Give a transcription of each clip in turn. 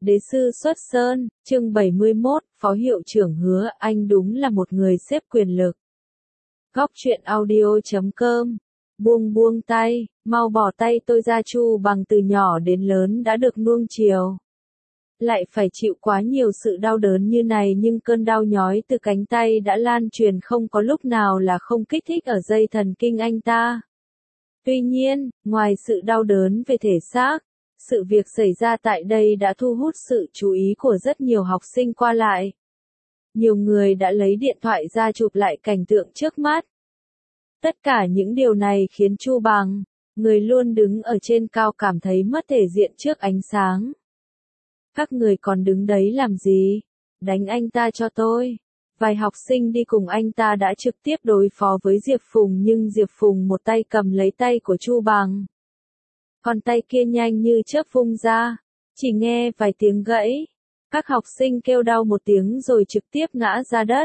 Đế sư xuất sơn, chương 71, Phó hiệu trưởng hứa anh đúng là một người xếp quyền lực. Góc truyện audio.com. Buông tay, mau bỏ tay tôi ra. Chu Bằng từ nhỏ đến lớn đã được nuông chiều. Lại phải chịu quá nhiều sự đau đớn như này, nhưng cơn đau nhói từ cánh tay đã lan truyền không có lúc nào là không kích thích ở dây thần kinh anh ta. Tuy nhiên, ngoài sự đau đớn về thể xác, sự việc xảy ra tại đây đã thu hút sự chú ý của rất nhiều học sinh qua lại. Nhiều người đã lấy điện thoại ra chụp lại cảnh tượng trước mắt. Tất cả những điều này khiến Chu Bằng, người luôn đứng ở trên cao, cảm thấy mất thể diện trước ánh sáng. Các người còn đứng đấy làm gì? Đánh anh ta cho tôi. Vài học sinh đi cùng anh ta đã trực tiếp đối phó với Diệp Phùng, nhưng Diệp Phùng một tay cầm lấy tay của Chu Bằng. Còn tay kia nhanh như chớp vung ra, chỉ nghe vài tiếng gãy. Các học sinh kêu đau một tiếng rồi trực tiếp ngã ra đất.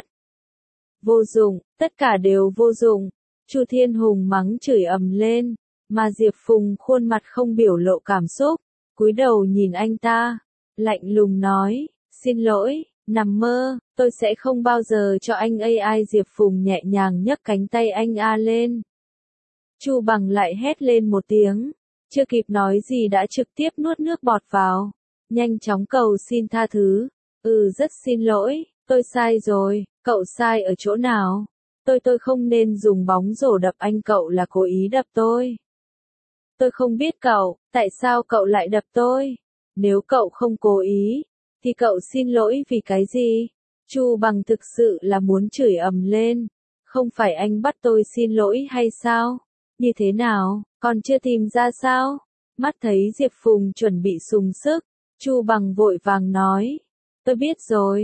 Vô dụng, tất cả đều vô dụng. Chu Thiên Hùng mắng chửi ầm lên, mà Diệp Phùng khuôn mặt không biểu lộ cảm xúc, cúi đầu nhìn anh ta, lạnh lùng nói, xin lỗi, nằm mơ, tôi sẽ không bao giờ cho anh AI. Diệp Phùng nhẹ nhàng nhấc cánh tay anh A lên. Chu Bằng lại hét lên một tiếng, chưa kịp nói gì đã trực tiếp nuốt nước bọt vào, nhanh chóng cầu xin tha thứ. Rất xin lỗi, tôi sai rồi. Cậu sai ở chỗ nào? Tôi không nên dùng bóng rổ đập anh, cậu là cố ý đập tôi. Tôi không biết cậu, tại sao cậu lại đập tôi? Nếu cậu không cố ý, thì cậu xin lỗi vì cái gì? Chu Bằng thực sự là muốn chửi ầm lên. Không phải anh bắt tôi xin lỗi hay sao? Như thế nào, còn chưa tìm ra sao? Mắt thấy Diệp Phùng chuẩn bị sùng sức, Chu Bằng vội vàng nói. Tôi biết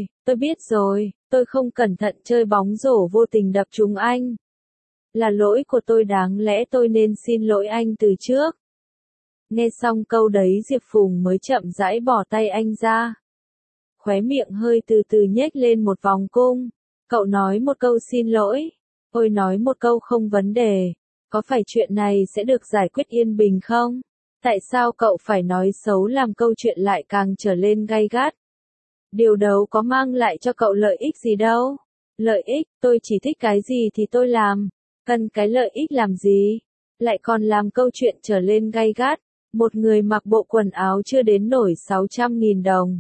rồi, tôi không cẩn thận chơi bóng rổ vô tình đập trúng anh. Là lỗi của tôi, đáng lẽ tôi nên xin lỗi anh từ trước. Nghe xong câu đấy Diệp Phùng mới chậm rãi bỏ tay anh ra. Khóe miệng hơi từ từ nhếch lên một vòng cung. Cậu nói một câu xin lỗi, tôi nói một câu không vấn đề. Có phải chuyện này sẽ được giải quyết yên bình không? Tại sao cậu phải nói xấu làm câu chuyện lại càng trở lên gay gắt? Điều đâu có mang lại cho cậu lợi ích gì đâu. Lợi ích, tôi chỉ thích cái gì thì tôi làm. Cần cái lợi ích làm gì? Lại còn làm câu chuyện trở lên gay gắt. Một người mặc bộ quần áo chưa đến nổi 600.000 đồng.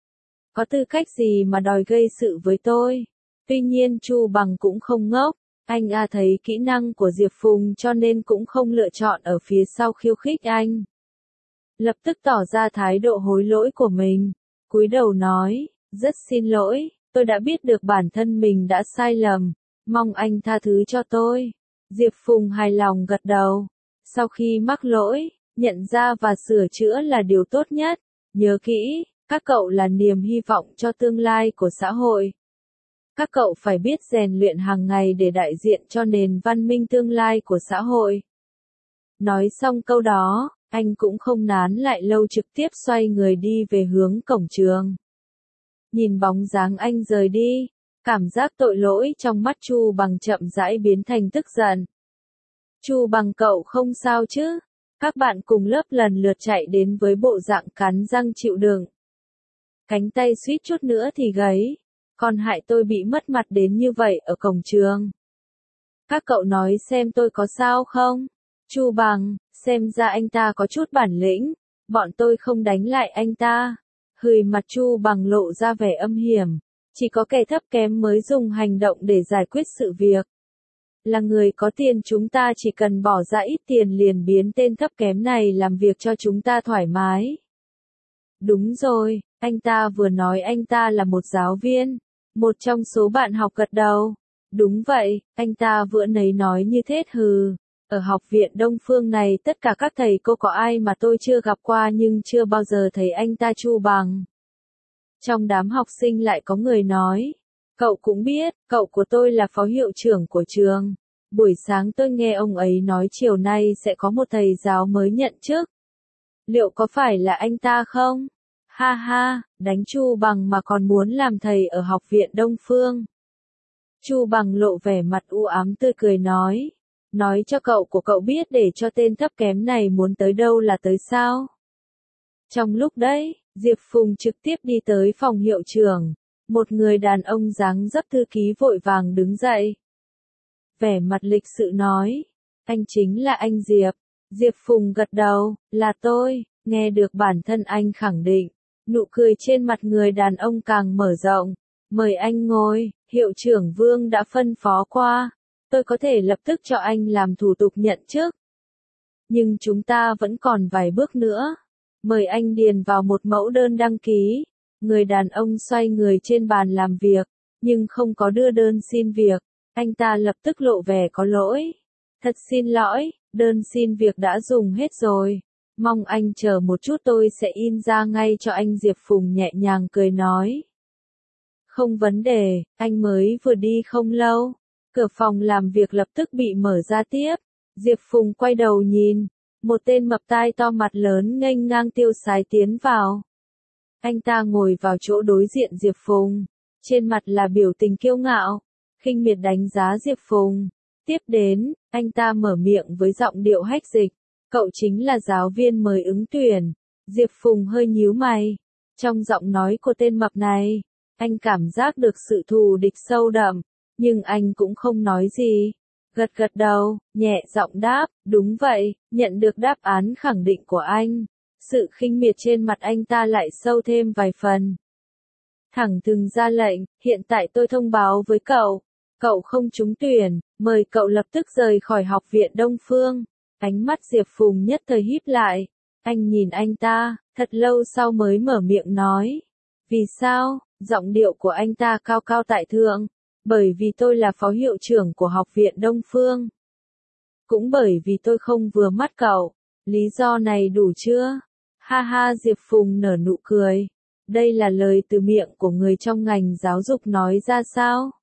Có tư cách gì mà đòi gây sự với tôi? Tuy nhiên Chu Bằng cũng không ngốc. Anh thấy kỹ năng của Diệp Phùng cho nên cũng không lựa chọn ở phía sau khiêu khích anh. Lập tức tỏ ra thái độ hối lỗi của mình. Cúi đầu nói, rất xin lỗi, tôi đã biết được bản thân mình đã sai lầm. Mong anh tha thứ cho tôi. Diệp Phùng hài lòng gật đầu. Sau khi mắc lỗi, nhận ra và sửa chữa là điều tốt nhất. Nhớ kỹ, các cậu là niềm hy vọng cho tương lai của xã hội. Các cậu phải biết rèn luyện hàng ngày để đại diện cho nền văn minh tương lai của xã hội. Nói xong câu đó, anh cũng không nán lại lâu, trực tiếp xoay người đi về hướng cổng trường. Nhìn bóng dáng anh rời đi, cảm giác tội lỗi trong mắt Chu Bằng chậm rãi biến thành tức giận. Chu Bằng, cậu không sao chứ? Các bạn cùng lớp lần lượt chạy đến với bộ dạng cắn răng chịu đựng. Cánh tay suýt chút nữa thì gãy. Còn hại tôi bị mất mặt đến như vậy ở cổng trường. Các cậu nói xem tôi có sao không? Chu Bằng, xem ra anh ta có chút bản lĩnh. Bọn tôi không đánh lại anh ta. Mặt Chu Bằng lộ ra vẻ âm hiểm. Chỉ có kẻ thấp kém mới dùng hành động để giải quyết sự việc. Là người có tiền, chúng ta chỉ cần bỏ ra ít tiền liền biến tên thấp kém này làm việc cho chúng ta thoải mái. Đúng rồi, anh ta vừa nói anh ta là một giáo viên. Một trong số bạn học gật đầu. Đúng vậy, anh ta vừa nấy nói như thế. Ở học viện Đông Phương này tất cả các thầy cô có ai mà tôi chưa gặp qua, nhưng chưa bao giờ thấy anh ta. Chu Bằng. Trong đám học sinh lại có người nói. Cậu cũng biết, cậu của tôi là phó hiệu trưởng của trường. Buổi sáng tôi nghe ông ấy nói chiều nay sẽ có một thầy giáo mới nhận chức. Liệu có phải là anh ta không? Ha ha, đánh Chu Bằng mà còn muốn làm thầy ở học viện Đông Phương. Chu Bằng lộ vẻ mặt u ám tươi cười nói. Nói cho cậu của cậu biết để cho tên thấp kém này muốn tới đâu là tới sao. Trong lúc đấy, Diệp Phùng trực tiếp đi tới phòng hiệu trưởng. Một người đàn ông dáng dấp thư ký vội vàng đứng dậy. Vẻ mặt lịch sự nói. Anh chính là anh Diệp. Diệp Phùng gật đầu, là tôi. Nghe được bản thân anh khẳng định. Nụ cười trên mặt người đàn ông càng mở rộng. Mời anh ngồi, hiệu trưởng Vương đã phân phó qua. Tôi có thể lập tức cho anh làm thủ tục nhận chức. Nhưng chúng ta vẫn còn vài bước nữa. Mời anh điền vào một mẫu đơn đăng ký. Người đàn ông xoay người trên bàn làm việc, nhưng không có đưa đơn xin việc. Anh ta lập tức lộ vẻ có lỗi. Thật xin lỗi, đơn xin việc đã dùng hết rồi. Mong anh chờ một chút tôi sẽ in ra ngay cho anh. Diệp Phùng nhẹ nhàng cười nói. Không vấn đề, anh mới vừa đi không lâu. Cửa phòng làm việc lập tức bị mở ra tiếp. Diệp Phùng quay đầu nhìn. Một tên mập tai to mặt lớn nghênh ngang tiêu sái tiến vào. Anh ta ngồi vào chỗ đối diện Diệp Phùng. Trên mặt là biểu tình kiêu ngạo. Khinh miệt đánh giá Diệp Phùng. Tiếp đến, anh ta mở miệng với giọng điệu hách dịch. Cậu chính là giáo viên mới ứng tuyển. Diệp Phùng hơi nhíu mày. Trong giọng nói của tên mập này, anh cảm giác được sự thù địch sâu đậm. Nhưng anh cũng không nói gì. Gật gật đầu, nhẹ giọng đáp, đúng vậy. Nhận được đáp án khẳng định của anh. Sự khinh miệt trên mặt anh ta lại sâu thêm vài phần. Thẳng thừng ra lệnh, hiện tại tôi thông báo với cậu. Cậu không trúng tuyển, mời cậu lập tức rời khỏi học viện Đông Phương. Ánh mắt Diệp Phùng nhất thời híp lại. Anh nhìn anh ta, thật lâu sau mới mở miệng nói. Vì sao? Giọng điệu của anh ta cao cao tại thượng. Bởi vì tôi là phó hiệu trưởng của học viện Đông Phương. Cũng bởi vì tôi không vừa mắt cậu. Lý do này đủ chưa? Ha ha, Diệp Phùng nở nụ cười. Đây là lời từ miệng của người trong ngành giáo dục nói ra sao?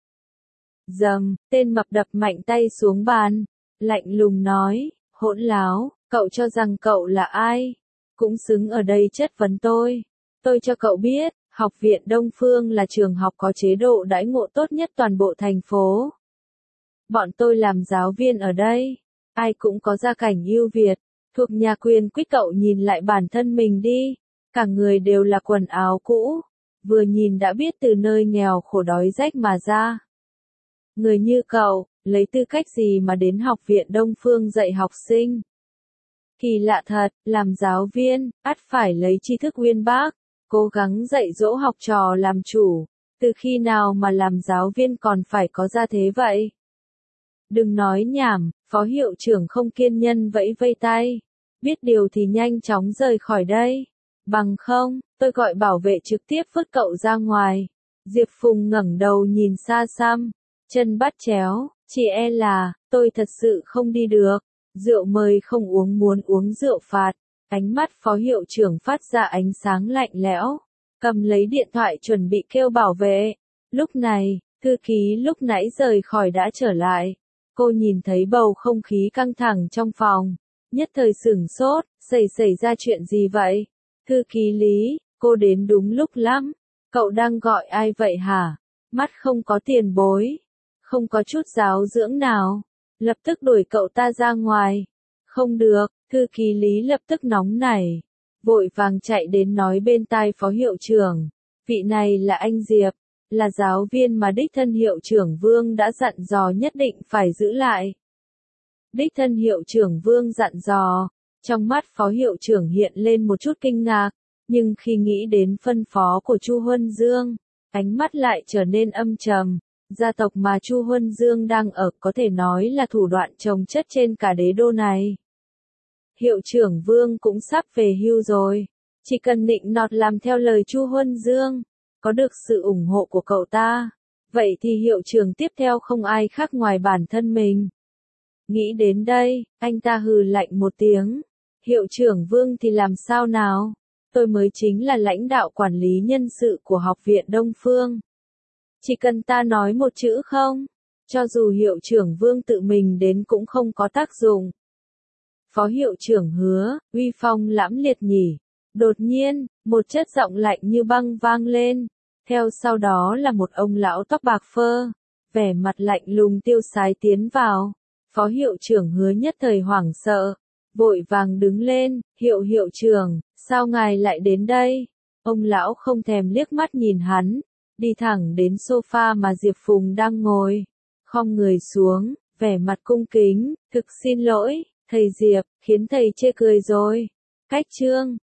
Dầm, tên mập đập mạnh tay xuống bàn. Lạnh lùng nói, hỗn láo, cậu cho rằng cậu là ai? Cũng xứng ở đây chất vấn tôi. Tôi cho cậu biết, học viện Đông Phương là trường học có chế độ đãi ngộ tốt nhất toàn bộ thành phố. Bọn tôi làm giáo viên ở đây, ai cũng có gia cảnh ưu việt, thuộc nhà quyền quý. Cậu nhìn lại bản thân mình đi, cả người đều là quần áo cũ, vừa nhìn đã biết từ nơi nghèo khổ đói rách mà ra. Người như cậu, lấy tư cách gì mà đến học viện Đông Phương dạy học sinh? Kỳ lạ thật, làm giáo viên, ắt phải lấy tri thức uyên bác, cố gắng dạy dỗ học trò làm chủ. Từ khi nào mà làm giáo viên còn phải có gia thế vậy? Đừng nói nhảm, phó hiệu trưởng không kiên nhẫn vẫy vây tay. Biết điều thì nhanh chóng rời khỏi đây. Bằng không, tôi gọi bảo vệ trực tiếp vứt cậu ra ngoài. Diệp Phùng ngẩng đầu nhìn xa xăm, chân bắt chéo, chỉ e là, tôi thật sự không đi được. Rượu mời không uống, muốn uống rượu phạt. Ánh mắt phó hiệu trưởng phát ra ánh sáng lạnh lẽo. Cầm lấy điện thoại chuẩn bị kêu bảo vệ. Lúc này, thư ký lúc nãy rời khỏi đã trở lại. Cô nhìn thấy bầu không khí căng thẳng trong phòng. Nhất thời sửng sốt, xảy ra chuyện gì vậy? Thư ký Lý, cô đến đúng lúc lắm. Cậu đang gọi ai vậy hả? Mắt không có tiền bối. Không có chút giáo dưỡng nào. Lập tức đuổi cậu ta ra ngoài. Không được, thư ký Lý lập tức nóng nảy. Vội vàng chạy đến nói bên tai phó hiệu trưởng. Vị này là anh Diệp, là giáo viên mà đích thân hiệu trưởng Vương đã dặn dò nhất định phải giữ lại. Đích thân hiệu trưởng Vương dặn dò. Trong mắt phó hiệu trưởng hiện lên một chút kinh ngạc. Nhưng khi nghĩ đến phân phó của Chu Huân Dương, ánh mắt lại trở nên âm trầm. Gia tộc mà Chu Huân Dương đang ở có thể nói là thủ đoạn chồng chất trên cả đế đô này. Hiệu trưởng Vương cũng sắp về hưu rồi. Chỉ cần nịnh nọt làm theo lời Chu Huân Dương, có được sự ủng hộ của cậu ta, vậy thì hiệu trưởng tiếp theo không ai khác ngoài bản thân mình. Nghĩ đến đây, anh ta hừ lạnh một tiếng. Hiệu trưởng Vương thì làm sao nào? Tôi mới chính là lãnh đạo quản lý nhân sự của học viện Đông Phương. Chỉ cần ta nói một chữ không, cho dù hiệu trưởng Vương tự mình đến cũng không có tác dụng. Phó hiệu trưởng Hứa, uy phong lẫm liệt nhỉ. Đột nhiên, một chất giọng lạnh như băng vang lên. Theo sau đó là một ông lão tóc bạc phơ, vẻ mặt lạnh lùng tiêu sái tiến vào. Phó hiệu trưởng Hứa nhất thời hoảng sợ, vội vàng đứng lên. Hiệu trưởng, sao ngài lại đến đây? Ông lão không thèm liếc mắt nhìn hắn, đi thẳng đến sofa mà Diệp Phùng đang ngồi, khom người xuống, vẻ mặt cung kính, thực xin lỗi, thầy Diệp, khiến thầy chê cười rồi. Cách chương